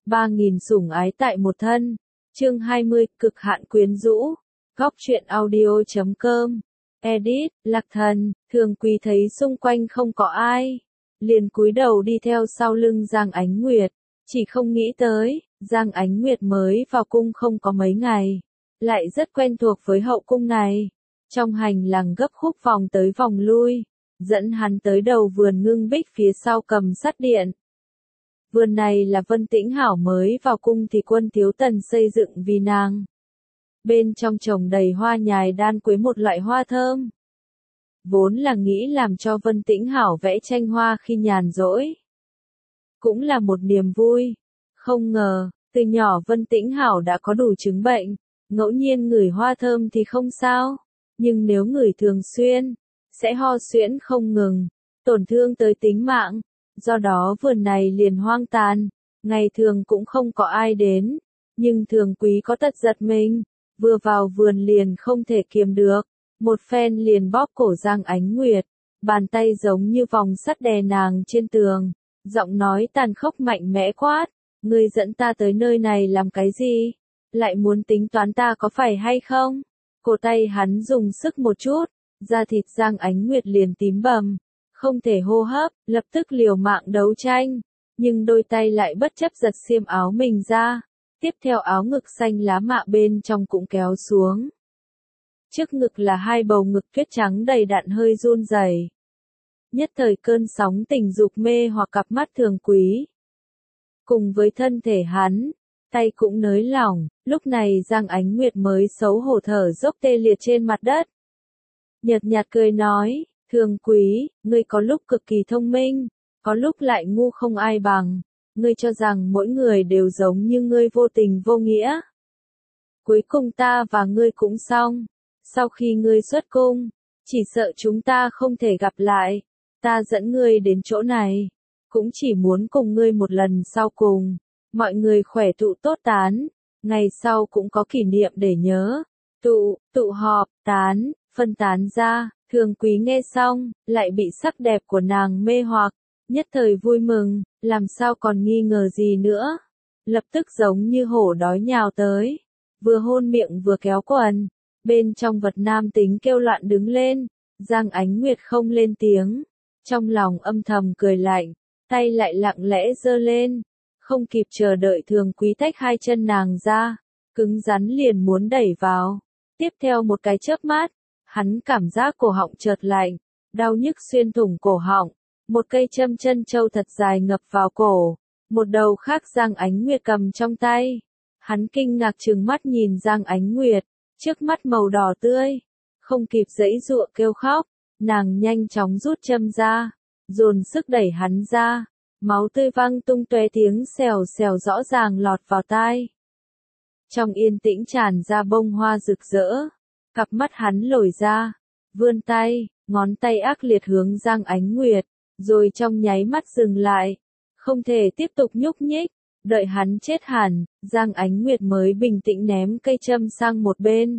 3000 sủng ái tại một thân. Chương 20, cực hạn quyến rũ. Góc truyện audio.com. Edit, Lạc Thần. Thường Quý thấy xung quanh không có ai, liền cúi đầu đi theo sau lưng Giang Ánh Nguyệt. Chỉ không nghĩ tới, Giang Ánh Nguyệt mới vào cung không có mấy ngày, lại rất quen thuộc với hậu cung này. Trong hành lang gấp khúc vòng tới vòng lui, dẫn hắn tới đầu vườn ngưng bích phía sau cầm sắt điện. Vườn này là Vân Tĩnh Hảo mới vào cung thì Quân Thiếu Tần xây dựng vì nàng. Bên trong trồng đầy hoa nhài đan quế, một loại hoa thơm. Vốn là nghĩ làm cho Vân Tĩnh Hảo vẽ tranh hoa khi nhàn rỗi. Cũng là một niềm vui. Không ngờ, từ nhỏ Vân Tĩnh Hảo đã có đủ chứng bệnh. Ngẫu nhiên ngửi hoa thơm thì không sao, nhưng nếu ngửi thường xuyên, sẽ ho suyễn không ngừng, tổn thương tới tính mạng. Do đó vườn này liền hoang tàn, ngày thường cũng không có ai đến. Nhưng Thường Quý có tật giật mình, vừa vào vườn liền không thể kiềm được, một phen liền bóp cổ Giang Ánh Nguyệt, bàn tay giống như vòng sắt đè nàng trên tường, giọng nói tàn khốc mạnh mẽ quát: "Ngươi dẫn ta tới nơi này làm cái gì? Lại muốn tính toán ta có phải hay không?" Cổ tay hắn dùng sức một chút, da thịt Giang Ánh Nguyệt liền tím bầm, không thể hô hấp, lập tức liều mạng đấu tranh, nhưng đôi tay lại bất chấp giật xiêm áo mình ra. Tiếp theo áo ngực xanh lá mạ bên trong cũng kéo xuống. Trước ngực là hai bầu ngực tuyết trắng đầy đặn hơi run rẩy. Nhất thời cơn sóng tình dục mê hoặc cặp mắt Thường Quý. Cùng với thân thể hắn, tay cũng nới lỏng, lúc này Giang Ánh Nguyệt mới xấu hổ thở dốc tê liệt trên mặt đất. Nhợt nhạt cười nói: "Thường Quý, ngươi có lúc cực kỳ thông minh, có lúc lại ngu không ai bằng. Ngươi cho rằng mỗi người đều giống như ngươi vô tình vô nghĩa. Cuối cùng ta và ngươi cũng xong. Sau khi ngươi xuất cung, chỉ sợ chúng ta không thể gặp lại. Ta dẫn ngươi đến chỗ này, cũng chỉ muốn cùng ngươi một lần sau cùng. Mọi người khỏe tụ tốt tán, ngày sau cũng có kỷ niệm để nhớ. Tụ họp, tán, phân tán ra." Thường Quý nghe xong, lại bị sắc đẹp của nàng mê hoặc, nhất thời vui mừng, làm sao còn nghi ngờ gì nữa. Lập tức giống như hổ đói nhào tới, vừa hôn miệng vừa kéo quần, bên trong vật nam tính kêu loạn đứng lên. Giang Ánh Nguyệt không lên tiếng, trong lòng âm thầm cười lạnh, tay lại lặng lẽ giơ lên, không kịp chờ đợi Thường Quý tách hai chân nàng ra, cứng rắn liền muốn đẩy vào. Tiếp theo một cái chớp mắt, hắn cảm giác cổ họng chợt lạnh, đau nhức xuyên thủng cổ họng, một cây châm chân châu thật dài ngập vào cổ, một đầu khác Giang Ánh Nguyệt cầm trong tay. Hắn kinh ngạc trừng mắt nhìn Giang Ánh Nguyệt, trước mắt màu đỏ tươi, không kịp giãy giụa kêu khóc, nàng nhanh chóng rút châm ra, dồn sức đẩy hắn ra, máu tươi văng tung tóe, tiếng xèo xèo rõ ràng lọt vào tai. Trong yên tĩnh tràn ra bông hoa rực rỡ. Cặp mắt hắn lồi ra, vươn tay, ngón tay ác liệt hướng Giang Ánh Nguyệt, rồi trong nháy mắt dừng lại, không thể tiếp tục nhúc nhích. Đợi hắn chết hẳn, Giang Ánh Nguyệt mới bình tĩnh ném cây châm sang một bên.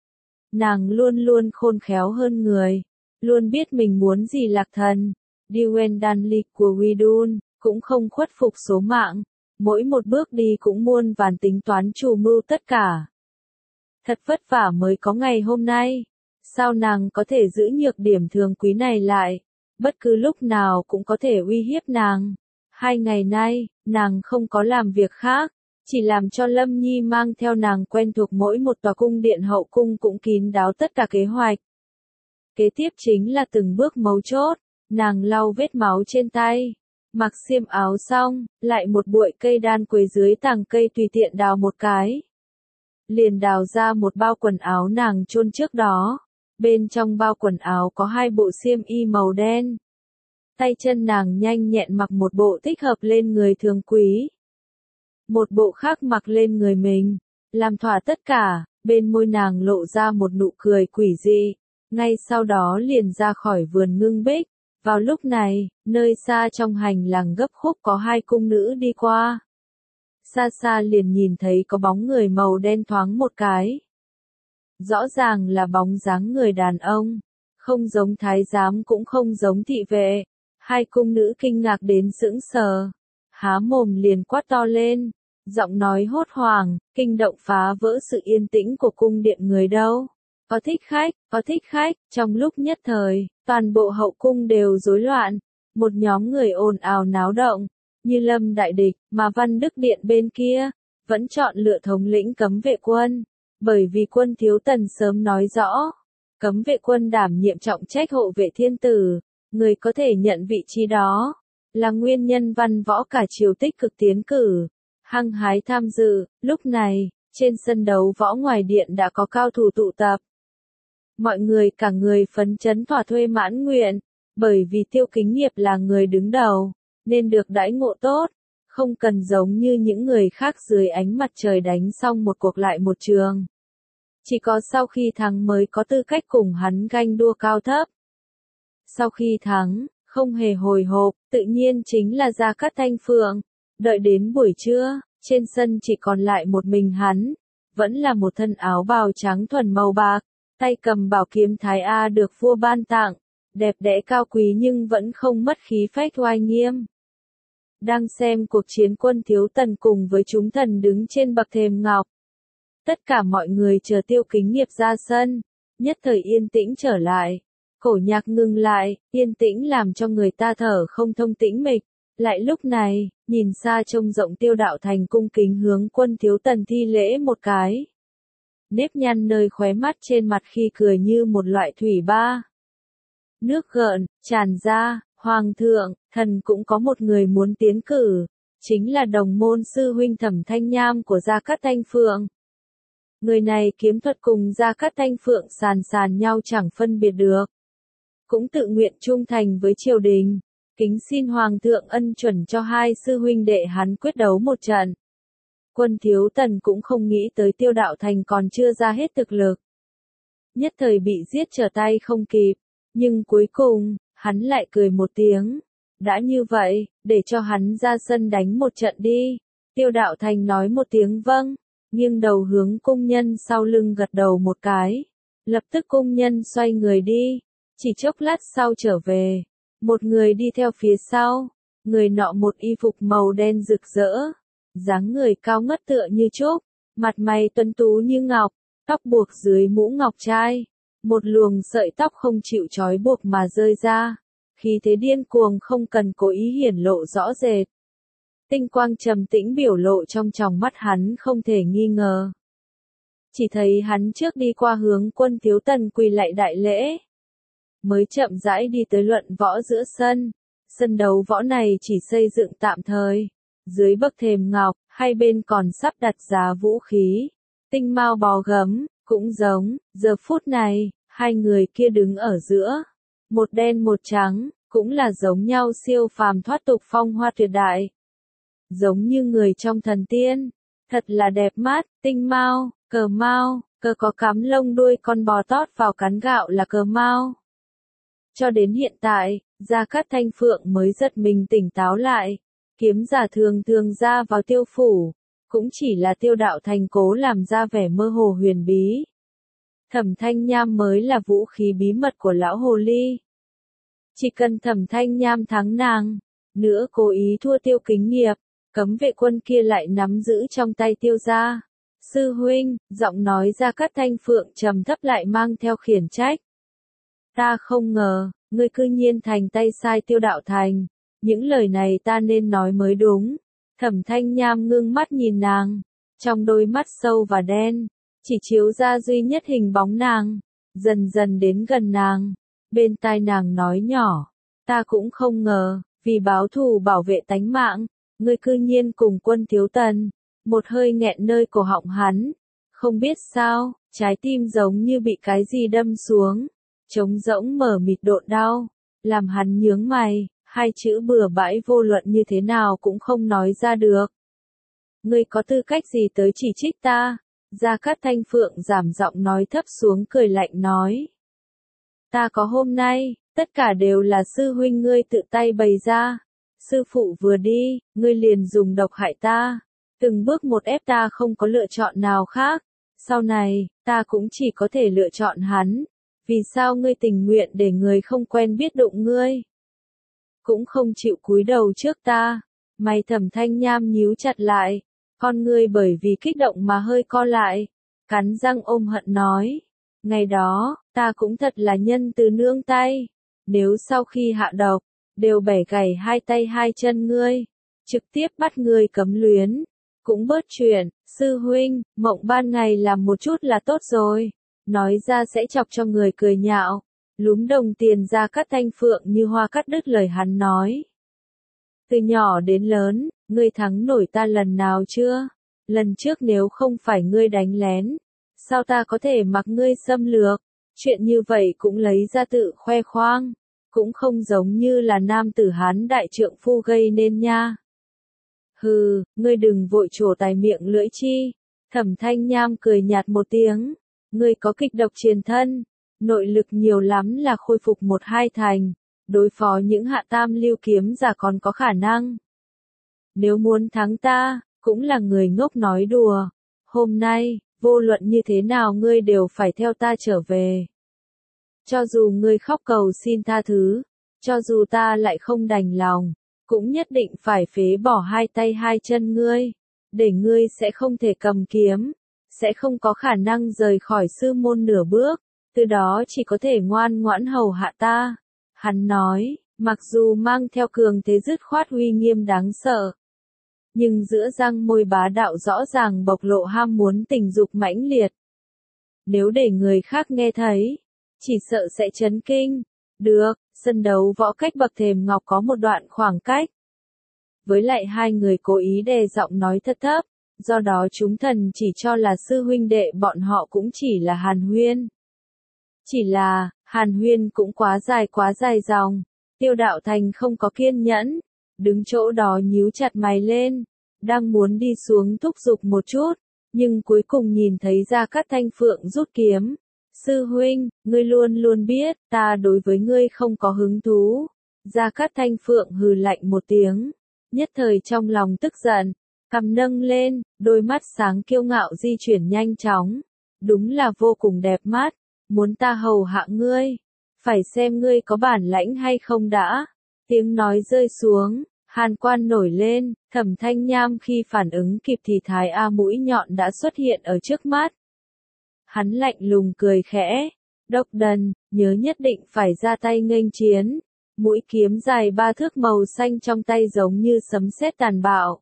Nàng luôn luôn khôn khéo hơn người, luôn biết mình muốn gì. Lạc Thần, Diuen Đan Ly của Widun, cũng không khuất phục số mạng, mỗi một bước đi cũng muôn vàn tính toán chủ mưu tất cả. Thật vất vả mới có ngày hôm nay, sao nàng có thể giữ nhược điểm Thường Quý này lại, bất cứ lúc nào cũng có thể uy hiếp nàng. 2 ngày nay, nàng không có làm việc khác, chỉ làm cho Lâm Nhi mang theo nàng quen thuộc mỗi một tòa cung điện hậu cung, cũng kín đáo tất cả kế hoạch. Kế tiếp chính là từng bước mấu chốt, nàng lau vết máu trên tay, mặc xiêm áo xong, lại một bụi cây đan quế dưới tàng cây tùy tiện đào một cái. Liền đào ra một bao quần áo nàng chôn trước đó. Bên trong bao quần áo có 2 bộ xiêm y màu đen. Tay chân nàng nhanh nhẹn mặc một bộ thích hợp lên người Thường Quý, một bộ khác mặc lên người mình, làm thỏa tất cả. Bên môi nàng lộ ra một nụ cười quỷ dị, ngay sau đó liền ra khỏi vườn ngưng bích. Vào lúc này, nơi xa trong hành lang gấp khúc có 2 cung nữ đi qua. Xa xa liền nhìn thấy có bóng người màu đen thoáng một cái. Rõ ràng là bóng dáng người đàn ông, không giống thái giám cũng không giống thị vệ. 2 cung nữ kinh ngạc đến sững sờ, há mồm liền quát to lên: Giọng nói hốt hoảng, kinh động phá vỡ sự yên tĩnh của cung điện người đâu. Có thích khách, trong lúc nhất thời, toàn bộ hậu cung đều rối loạn. Một nhóm người ồn ào náo động, như lâm đại địch, mà Văn Đức Điện bên kia, vẫn chọn lựa thống lĩnh cấm vệ quân. Bởi vì Quân Thiếu Tần sớm nói rõ, cấm vệ quân đảm nhiệm trọng trách hộ vệ thiên tử, người có thể nhận vị trí đó, là nguyên nhân văn võ cả triều tích cực tiến cử, hăng hái tham dự. Lúc này, trên sân đấu võ ngoài điện đã có cao thủ tụ tập. Mọi người cả người phấn chấn thỏa thuê mãn nguyện, bởi vì Tiêu Kính Nghiệp là người đứng đầu, nên được đãi ngộ tốt, không cần giống như những người khác dưới ánh mặt trời đánh xong một cuộc lại một trường. Chỉ có sau khi thắng mới có tư cách cùng hắn ganh đua cao thấp. Sau khi thắng, không hề hồi hộp, tự nhiên chính là Gia Cát Thanh Phượng. Đợi đến buổi trưa, trên sân chỉ còn lại một mình hắn, vẫn là một thân áo bào trắng thuần màu bạc, tay cầm bảo kiếm Thái A được vua ban tặng, đẹp đẽ cao quý nhưng vẫn không mất khí phách oai nghiêm. Đang xem cuộc chiến Quân Thiếu Tần cùng với chúng thần đứng trên bậc thềm ngọc. Tất cả mọi người chờ Tiêu Kính Nghiệp ra sân, nhất thời yên tĩnh trở lại. Cổ nhạc ngừng lại, yên tĩnh làm cho người ta thở không thông tĩnh mịch. Lại lúc này, nhìn xa trông rộng Tiêu Đạo Thành cung kính hướng Quân Thiếu Tần thi lễ một cái. Nếp nhăn nơi khóe mắt trên mặt khi cười như một loại thủy ba. Nước gợn, tràn ra, Hoàng thượng, thần cũng có một người muốn tiến cử, chính là đồng môn sư huynh Thẩm Thanh Nham của Gia Cát Thanh Phượng. Người này kiếm thuật cùng Gia Cát Thanh Phượng sàn nhau chẳng phân biệt được. Cũng tự nguyện trung thành với triều đình, kính xin Hoàng thượng ân chuẩn cho hai sư huynh đệ hắn quyết đấu một trận. Quân Thiếu Tần cũng không nghĩ tới Tiêu Đạo Thành còn chưa ra hết thực lực. Nhất thời bị giết trở tay không kịp, nhưng cuối cùng, hắn lại cười một tiếng. Đã như vậy, để cho hắn ra sân đánh một trận đi. Tiêu Đạo Thành nói một tiếng vâng, nghiêng đầu hướng cung nhân sau lưng gật đầu một cái. Lập tức cung nhân xoay người đi, chỉ chốc lát sau trở về. Một người đi theo phía sau, người nọ một y phục màu đen rực rỡ, dáng người cao ngất tựa như trúc, mặt mày tuấn tú như ngọc, tóc buộc dưới mũ ngọc trai, một luồng sợi tóc không chịu trói buộc mà rơi ra, khí thế điên cuồng không cần cố ý hiển lộ rõ rệt. Tinh quang trầm tĩnh biểu lộ trong tròng mắt hắn không thể nghi ngờ. Chỉ thấy hắn trước đi qua hướng Quân Thiếu Tần quỳ lạy đại lễ, mới chậm rãi đi tới luận võ giữa sân. Sân đấu võ này chỉ xây dựng tạm thời, dưới bậc thềm ngọc, hai bên còn sắp đặt giá vũ khí, tinh mao bò gấm, cũng giống, giờ phút này, hai người kia đứng ở giữa, một đen một trắng, cũng là giống nhau siêu phàm thoát tục phong hoa tuyệt đại. Giống như người trong thần tiên, thật là đẹp mắt, tinh mao, cờ có cắm lông đuôi con bò tót vào cán gạo là cờ mao. Cho đến hiện tại, Gia Cát Thanh Phượng mới giật mình tỉnh táo lại, kiếm giả thường ra vào Tiêu phủ, cũng chỉ là Tiêu Đạo Thành cố làm ra vẻ mơ hồ huyền bí. Thẩm Thanh Nham mới là vũ khí bí mật của lão hồ ly. Chỉ cần Thẩm Thanh Nham thắng nàng, nữa cố ý thua Tiêu Kính Nghiệp, cấm vệ quân kia lại nắm giữ trong tay Tiêu gia. Sư huynh, giọng nói Gia Cát Thanh Phượng trầm thấp lại mang theo khiển trách. Ta không ngờ, ngươi cư nhiên thành tay sai Tiêu Đạo Thành, những lời này ta nên nói mới đúng. Thẩm Thanh Nham ngưng mắt nhìn nàng, trong đôi mắt sâu và đen, chỉ chiếu ra duy nhất hình bóng nàng, dần dần đến gần nàng, bên tai nàng nói nhỏ, ta cũng không ngờ, vì báo thù bảo vệ tánh mạng, ngươi cư nhiên cùng Quân Thiếu Tần. Một hơi nghẹn nơi cổ họng hắn, không biết sao, trái tim giống như bị cái gì đâm xuống, trống rỗng mở mịt độn đau, làm hắn nhướng mày, hai chữ bừa bãi vô luận như thế nào cũng không nói ra được. Ngươi có tư cách gì tới chỉ trích ta? Gia Cát Thanh Phượng giảm giọng nói thấp xuống cười lạnh nói. Ta có hôm nay, tất cả đều là sư huynh ngươi tự tay bày ra. Sư phụ vừa đi, ngươi liền dùng độc hại ta. Từng bước một ép ta không có lựa chọn nào khác. Sau này, ta cũng chỉ có thể lựa chọn hắn. Vì sao ngươi tình nguyện để người không quen biết đụng ngươi? Cũng không chịu cúi đầu trước ta. Mày Thẩm Thanh Nham nhíu chặt lại. Con ngươi bởi vì kích động mà hơi co lại, cắn răng ôm hận nói. Ngày đó, ta cũng thật là nhân từ nương tay. Nếu sau khi hạ độc, đều bẻ gãy hai tay hai chân ngươi, trực tiếp bắt ngươi cấm luyến, cũng bớt chuyện, sư huynh, mộng ban ngày làm một chút là tốt rồi. Nói ra sẽ chọc cho người cười nhạo, lúm đồng tiền ra Cát Thanh Phượng như hoa cắt đứt lời hắn nói. Từ nhỏ đến lớn, ngươi thắng nổi ta lần nào chưa? Lần trước nếu không phải ngươi đánh lén, sao ta có thể mặc ngươi xâm lược? Chuyện như vậy cũng lấy ra tự khoe khoang, cũng không giống như là nam tử Hán đại trượng phu gây nên nha. Hừ, ngươi đừng vội trổ tài miệng lưỡi chi. Thẩm Thanh Nham cười nhạt một tiếng, ngươi có kịch độc truyền thân, nội lực nhiều lắm là khôi phục 1-2 thành, đối phó những hạ tam lưu kiếm giả còn có khả năng. Nếu muốn thắng ta, cũng là người ngốc nói đùa. Hôm nay, vô luận như thế nào ngươi đều phải theo ta trở về. Cho dù ngươi khóc cầu xin tha thứ, cho dù ta lại không đành lòng, cũng nhất định phải phế bỏ hai tay hai chân ngươi, để ngươi sẽ không thể cầm kiếm, sẽ không có khả năng rời khỏi sư môn nửa bước, từ đó chỉ có thể ngoan ngoãn hầu hạ ta. Hắn nói, mặc dù mang theo cường thế dứt khoát uy nghiêm đáng sợ, nhưng giữa răng môi bá đạo rõ ràng bộc lộ ham muốn tình dục mãnh liệt. Nếu để người khác nghe thấy, chỉ sợ sẽ chấn kinh. Được, sân đấu võ cách bậc thềm ngọc có một đoạn khoảng cách. Với lại hai người cố ý đè giọng nói thật thấp, do đó chúng thần chỉ cho là sư huynh đệ bọn họ cũng chỉ là hàn huyên. Chỉ là, hàn huyên cũng quá dài dòng, Tiêu Đạo Thành không có kiên nhẫn, đứng chỗ đó nhíu chặt mày lên, đang muốn đi xuống thúc giục một chút, nhưng cuối cùng nhìn thấy Gia Cát Thanh Phượng rút kiếm. Sư huynh, ngươi luôn luôn biết, ta đối với ngươi không có hứng thú. Gia Cát Thanh Phượng hừ lạnh một tiếng, nhất thời trong lòng tức giận, cằm nâng lên, đôi mắt sáng kiêu ngạo di chuyển nhanh chóng. Đúng là vô cùng đẹp mắt, muốn ta hầu hạ ngươi, phải xem ngươi có bản lãnh hay không đã. Tiếng nói rơi xuống, hàn quan nổi lên, Thẩm Thanh Nham khi phản ứng kịp thì Thái A mũi nhọn đã xuất hiện ở trước mắt. Hắn lạnh lùng cười khẽ, Độc Đần, nhớ nhất định phải ra tay nghênh chiến. Mũi kiếm dài 3 thước màu xanh trong tay giống như sấm sét tàn bạo.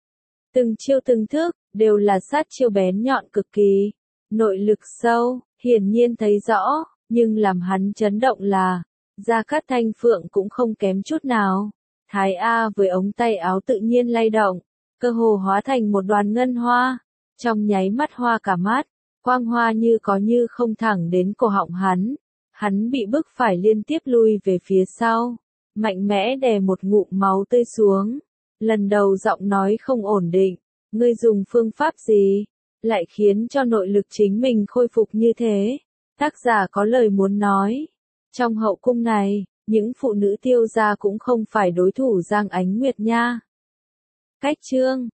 Từng chiêu từng thức, đều là sát chiêu bén nhọn cực kỳ. Nội lực sâu, hiển nhiên thấy rõ, nhưng làm hắn chấn động là, Gia Cát Thanh Phượng cũng không kém chút nào. Thái A với ống tay áo tự nhiên lay động, cơ hồ hóa thành một đoàn ngân hoa. Trong nháy mắt hoa cả mắt, quang hoa như có như không thẳng đến cổ họng hắn. Hắn bị bức phải liên tiếp lui về phía sau, mạnh mẽ đè một ngụm máu tươi xuống. Lần đầu giọng nói không ổn định, ngươi dùng phương pháp gì, lại khiến cho nội lực chính mình khôi phục như thế. Tác giả có lời muốn nói, trong hậu cung này, những phụ nữ Tiêu gia cũng không phải đối thủ Giang Ánh Nguyệt nha. Cách chương